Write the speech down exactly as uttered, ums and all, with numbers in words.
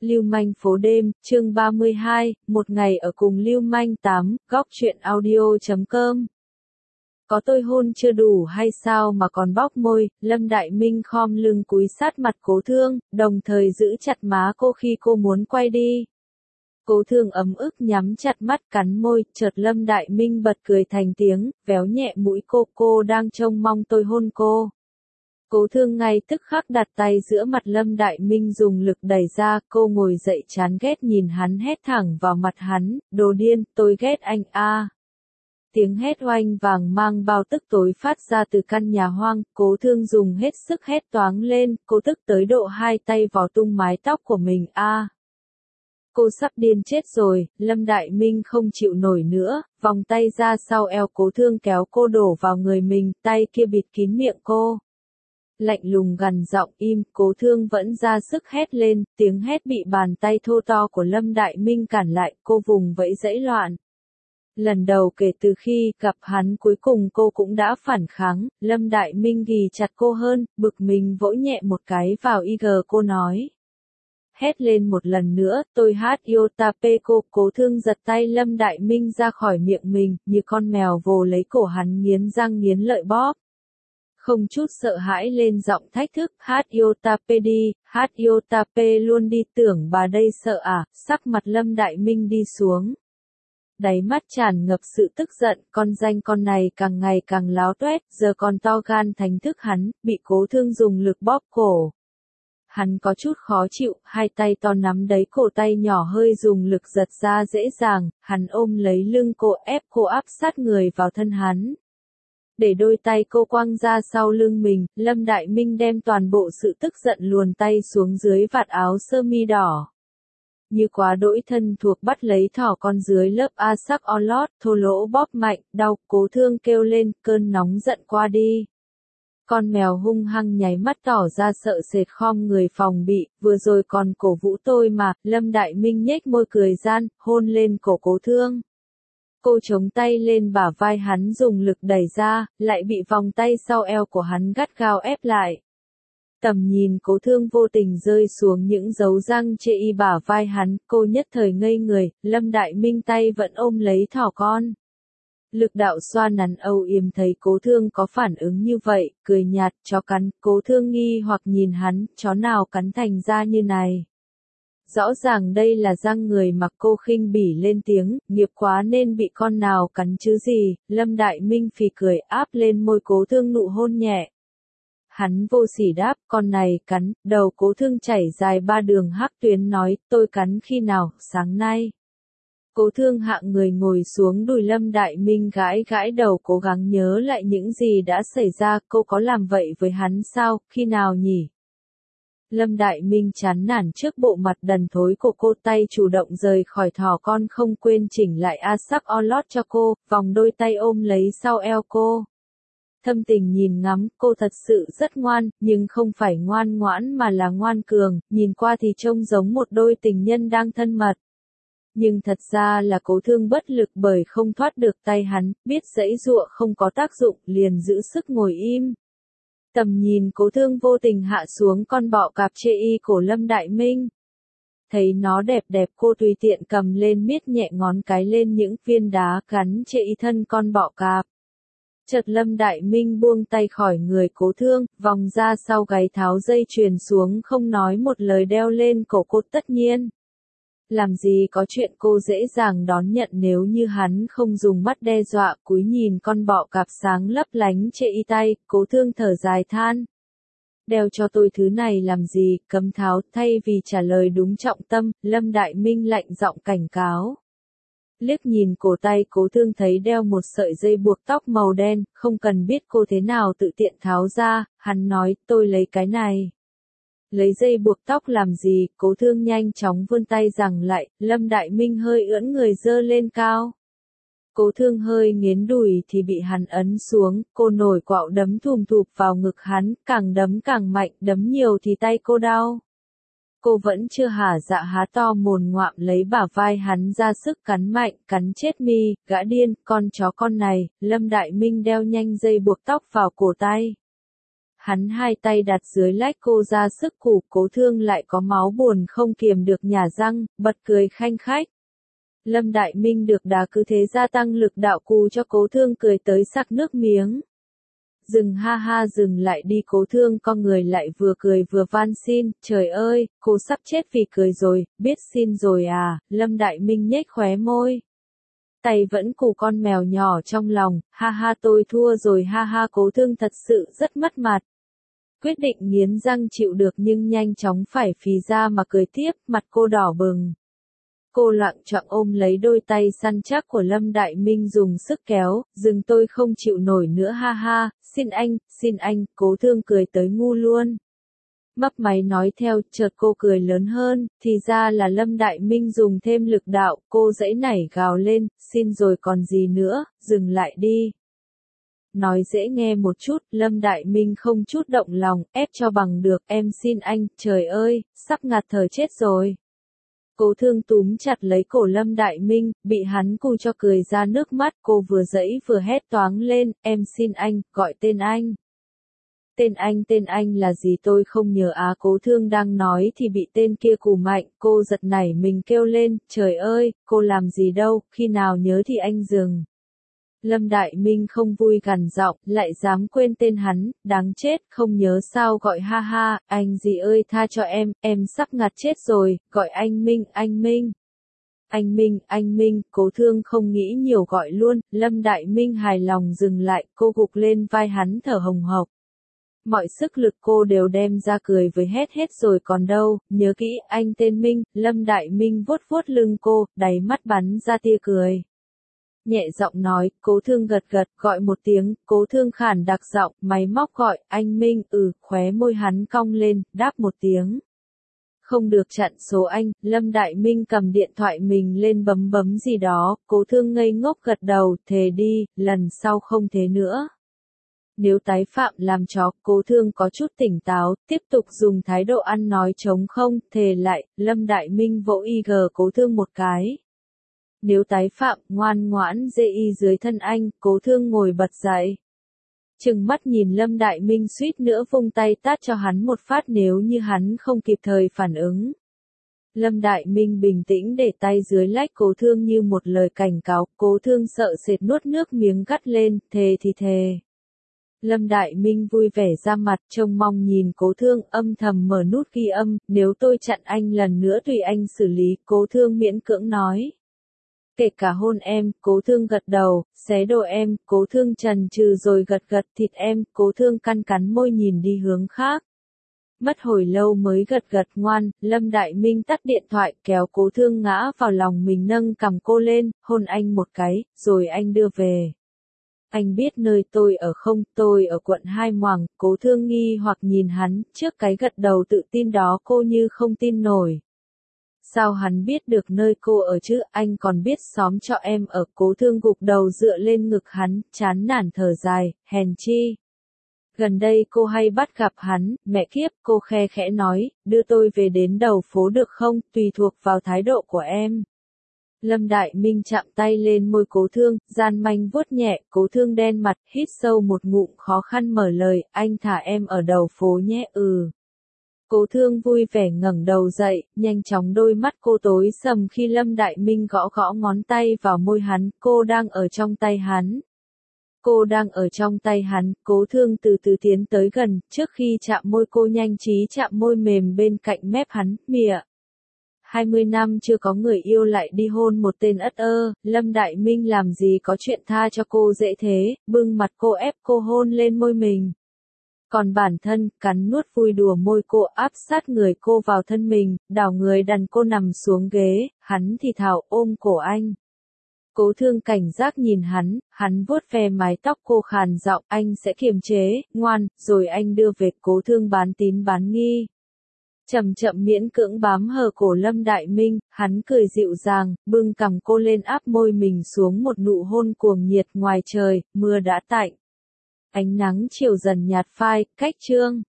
Lưu manh phố đêm, chương ba mươi hai, một ngày ở cùng Lưu manh tám, góc truyện audio chấm com. Có tôi hôn chưa đủ hay sao mà còn bóc môi, Lâm Đại Minh khom lưng cúi sát mặt Cố Thương, đồng thời giữ chặt má cô khi cô muốn quay đi. Cố Thương ấm ức nhắm chặt mắt cắn môi, chợt Lâm Đại Minh bật cười thành tiếng, véo nhẹ mũi cô, cô đang trông mong tôi hôn cô. Cố Thương ngay tức khắc đặt tay giữa mặt Lâm Đại Minh dùng lực đẩy ra, cô ngồi dậy chán ghét nhìn hắn hét thẳng vào mặt hắn, đồ điên, tôi ghét anh a. À. Tiếng hét oanh vàng mang bao tức tối phát ra từ căn nhà hoang, Cố Thương dùng hết sức hét toáng lên, cô tức tới độ hai tay vò tung mái tóc của mình a. À. Cô sắp điên chết rồi, Lâm Đại Minh không chịu nổi nữa, vòng tay ra sau eo Cố Thương kéo cô đổ vào người mình, tay kia bịt kín miệng cô. Lạnh lùng gằn giọng im, Cố Thương vẫn ra sức hét lên, tiếng hét bị bàn tay thô to của Lâm Đại Minh cản lại, cô vùng vẫy dãy loạn. Lần đầu kể từ khi gặp hắn cuối cùng cô cũng đã phản kháng, Lâm Đại Minh ghì chặt cô hơn, bực mình vỗ nhẹ một cái vào i giê cô nói. Hét lên một lần nữa, tôi hát yêu ta pe cô, Cố Thương giật tay Lâm Đại Minh ra khỏi miệng mình, như con mèo vồ lấy cổ hắn nghiến răng nghiến lợi bóp. Không chút sợ hãi lên giọng thách thức, hát yêu ta pe đi, hát yêu ta pe luôn đi, tưởng bà đây sợ à, sắc mặt Lâm Đại Minh đi xuống. Đáy mắt tràn ngập sự tức giận, con danh con này càng ngày càng láo toét, giờ còn to gan thánh thức hắn, bị Cố Thương dùng lực bóp cổ. Hắn có chút khó chịu, hai tay to nắm đáy cổ tay nhỏ hơi dùng lực giật ra dễ dàng, hắn ôm lấy lưng cô ép cô áp sát người vào thân hắn. Để đôi tay cô quăng ra sau lưng mình, Lâm Đại Minh đem toàn bộ sự tức giận luồn tay xuống dưới vạt áo sơ mi đỏ. Như quá đỗi thân thuộc bắt lấy thỏ con dưới lớp a sắc o lót, thô lỗ bóp mạnh, đau, Cố Thương kêu lên, cơn nóng giận qua đi. Con mèo hung hăng nháy mắt tỏ ra sợ sệt khom người phòng bị, vừa rồi còn cổ vũ tôi mà, Lâm Đại Minh nhếch môi cười gian, hôn lên cổ Cố Thương. Cô chống tay lên bả vai hắn dùng lực đẩy ra, lại bị vòng tay sau eo của hắn gắt gao ép lại. Tầm nhìn Cố Thương vô tình rơi xuống những dấu răng chê y bả vai hắn, cô nhất thời ngây người, Lâm Đại Minh tay vẫn ôm lấy thỏ con. Lực đạo xoa nắn âu yếm thấy Cố Thương có phản ứng như vậy, cười nhạt, chó cắn, Cố Thương nghi hoặc nhìn hắn, chó nào cắn thành ra như này. Rõ ràng đây là răng người mà cô khinh bỉ lên tiếng, nghiệp quá nên bị con nào cắn chứ gì, Lâm Đại Minh phì cười áp lên môi Cố Thương nụ hôn nhẹ. Hắn vô sỉ đáp, con này cắn, đầu Cố Thương chảy dài ba đường hắc tuyến nói, tôi cắn khi nào, sáng nay. Cố Thương hạ người ngồi xuống đùi Lâm Đại Minh gãi gãi đầu cố gắng nhớ lại những gì đã xảy ra, cô có làm vậy với hắn sao, khi nào nhỉ? Lâm Đại Minh chán nản trước bộ mặt đần thối của cô, tay chủ động rời khỏi thỏ con không quên chỉnh lại a sắc o lót cho cô, vòng đôi tay ôm lấy sau eo cô. Thâm tình nhìn ngắm, cô thật sự rất ngoan, nhưng không phải ngoan ngoãn mà là ngoan cường, nhìn qua thì trông giống một đôi tình nhân đang thân mật. Nhưng thật ra là Cố Thương bất lực bởi không thoát được tay hắn, biết giãy giụa không có tác dụng, liền giữ sức ngồi im. Tầm nhìn Cố Thương vô tình hạ xuống con bọ cạp chê y cổ Lâm Đại Minh. Thấy nó đẹp đẹp cô tùy tiện cầm lên miết nhẹ ngón cái lên những viên đá gắn chê y thân con bọ cạp. Chợt Lâm Đại Minh buông tay khỏi người Cố Thương, vòng ra sau gáy tháo dây chuyền xuống không nói một lời đeo lên cổ cô, tất nhiên. Làm gì có chuyện cô dễ dàng đón nhận nếu như hắn không dùng mắt đe dọa, cúi nhìn con bọ cạp sáng lấp lánh chê y tay, Cố Thương thở dài than. Đeo cho tôi thứ này làm gì, cấm tháo, thay vì trả lời đúng trọng tâm, Lâm Đại Minh lạnh giọng cảnh cáo. Liếc nhìn cổ tay Cố Thương thấy đeo một sợi dây buộc tóc màu đen, không cần biết cô thế nào tự tiện tháo ra, hắn nói, tôi lấy cái này. Lấy dây buộc tóc làm gì, Cố Thương nhanh chóng vươn tay giằng lại, Lâm Đại Minh hơi ưỡn người dơ lên cao. Cố Thương hơi nghiến đùi thì bị hắn ấn xuống, cô nổi quạo đấm thùm thụp vào ngực hắn, càng đấm càng mạnh, đấm nhiều thì tay cô đau. Cô vẫn chưa hả dạ há to mồm ngoạm lấy bả vai hắn ra sức cắn mạnh, cắn chết mi, gã điên, con chó con này, Lâm Đại Minh đeo nhanh dây buộc tóc vào cổ tay. hắn hai tay đặt dưới lách cô ra sức củ, Cố Thương lại có máu buồn không kiềm được nhả răng, bật cười khanh khách. Lâm Đại Minh được đà cứ thế gia tăng lực đạo cù cho Cố Thương cười tới sặc nước miếng. Dừng ha ha dừng lại đi, Cố Thương con người lại vừa cười vừa van xin, trời ơi, cô sắp chết vì cười rồi, biết xin rồi à, Lâm Đại Minh nhếch khóe môi. Tay vẫn cù con mèo nhỏ trong lòng, ha ha tôi thua rồi ha ha. Cố Thương thật sự rất mất mặt. Quyết định nghiến răng chịu được nhưng nhanh chóng phải phì ra mà cười tiếp, mặt cô đỏ bừng. Cô loạng choạng ôm lấy đôi tay săn chắc của Lâm Đại Minh dùng sức kéo, dừng tôi không chịu nổi nữa ha ha, xin anh, xin anh, Cố Thương cười tới ngu luôn. Mấp máy nói theo, chợt cô cười lớn hơn, thì ra là Lâm Đại Minh dùng thêm lực đạo, cô giãy nảy gào lên, xin rồi còn gì nữa, dừng lại đi. Nói dễ nghe một chút, Lâm Đại Minh không chút động lòng, ép cho bằng được, em xin anh, trời ơi, sắp ngạt thở chết rồi. Cố Thương túm chặt lấy cổ Lâm Đại Minh, bị hắn cù cho cười ra nước mắt, cô vừa giãy vừa hét toáng lên, em xin anh, gọi tên anh. Tên anh tên anh là gì tôi không nhớ á. Cố Thương đang nói thì bị tên kia cù mạnh, cô giật nảy mình kêu lên, trời ơi, cô làm gì đâu, khi nào nhớ thì anh dừng. Lâm Đại Minh không vui gằn giọng, lại dám quên tên hắn, đáng chết, không nhớ sao gọi ha ha, anh gì ơi tha cho em, em sắp ngạt chết rồi, gọi anh Minh, anh Minh. Anh Minh, anh Minh, Cố Thương không nghĩ nhiều gọi luôn, Lâm Đại Minh hài lòng dừng lại, cô gục lên vai hắn thở hồng hộc. Mọi sức lực cô đều đem ra cười với hét hết rồi còn đâu, nhớ kỹ, anh tên Minh, Lâm Đại Minh vuốt vuốt lưng cô, đáy mắt bắn ra tia cười. Nhẹ giọng nói, Cố Thương gật gật, gọi một tiếng, Cố Thương khản đặc giọng, máy móc gọi, anh Minh, ừ, khóe môi hắn cong lên, đáp một tiếng. Không được chặn số anh, Lâm Đại Minh cầm điện thoại mình lên bấm bấm gì đó, Cố Thương ngây ngốc gật đầu, thề đi, lần sau không thế nữa. Nếu tái phạm làm chó, Cố Thương có chút tỉnh táo, tiếp tục dùng thái độ ăn nói trống không, thề lại, Lâm Đại Minh vỗ y gờ Cố Thương một cái. Nếu tái phạm, ngoan ngoãn dê y dưới thân anh, Cố Thương ngồi bật dậy. Trừng mắt nhìn Lâm Đại Minh suýt nữa vung tay tát cho hắn một phát nếu như hắn không kịp thời phản ứng. Lâm Đại Minh bình tĩnh để tay dưới lách Cố Thương như một lời cảnh cáo, Cố Thương sợ sệt nuốt nước miếng gắt lên, thề thì thề. Lâm Đại Minh vui vẻ ra mặt, trông mong nhìn Cố Thương, âm thầm mở nút ghi âm, nếu tôi chặn anh lần nữa tùy anh xử lý, Cố Thương miễn cưỡng nói. Kể cả hôn em, Cố Thương gật đầu, xé đồ em, Cố Thương chần chừ rồi gật gật thịt em, Cố Thương cắn cắn môi nhìn đi hướng khác. Mất hồi lâu mới gật gật ngoan, Lâm Đại Minh tắt điện thoại kéo Cố Thương ngã vào lòng mình nâng cằm cô lên, hôn anh một cái, rồi anh đưa về. Anh biết nơi tôi ở không, tôi ở quận Hai Moàng, Cố Thương nghi hoặc nhìn hắn, trước cái gật đầu tự tin đó cô như không tin nổi. Sao hắn biết được nơi cô ở chứ, anh còn biết xóm cho em ở. Cố Thương gục đầu dựa lên ngực hắn, chán nản thở dài, hèn chi. Gần đây cô hay bắt gặp hắn, mẹ kiếp, cô khe khẽ nói, đưa tôi về đến đầu phố được không, tùy thuộc vào thái độ của em. Lâm Đại Minh chạm tay lên môi Cố Thương, gian manh vuốt nhẹ, Cố Thương đen mặt, hít sâu một ngụm khó khăn mở lời, anh thả em ở đầu phố nhé, ừ. Cố Thương vui vẻ ngẩng đầu dậy, nhanh chóng đôi mắt cô tối sầm khi Lâm Đại Minh gõ gõ ngón tay vào môi hắn, cô đang ở trong tay hắn. Cô đang ở trong tay hắn, Cố Thương từ từ tiến tới gần, trước khi chạm môi cô nhanh trí chạm môi mềm bên cạnh mép hắn, mỉa. hai mươi năm chưa có người yêu lại đi hôn một tên ất ơ, Lâm Đại Minh làm gì có chuyện tha cho cô dễ thế, bưng mặt cô ép cô hôn lên môi mình. Còn bản thân, cắn nuốt vui đùa môi cô áp sát người cô vào thân mình, đảo người đàn cô nằm xuống ghế, hắn thì thào ôm cổ anh. Cố Thương cảnh giác nhìn hắn, hắn vuốt ve mái tóc cô khàn giọng, anh sẽ kiềm chế, ngoan, rồi anh đưa về. Cố Thương bán tín bán nghi. Chậm chậm miễn cưỡng bám hờ cổ Lâm Đại Minh, hắn cười dịu dàng, bưng cằm cô lên áp môi mình xuống một nụ hôn cuồng nhiệt. Ngoài trời, mưa đã tạnh. Ánh nắng chiều dần nhạt phai, cách trương.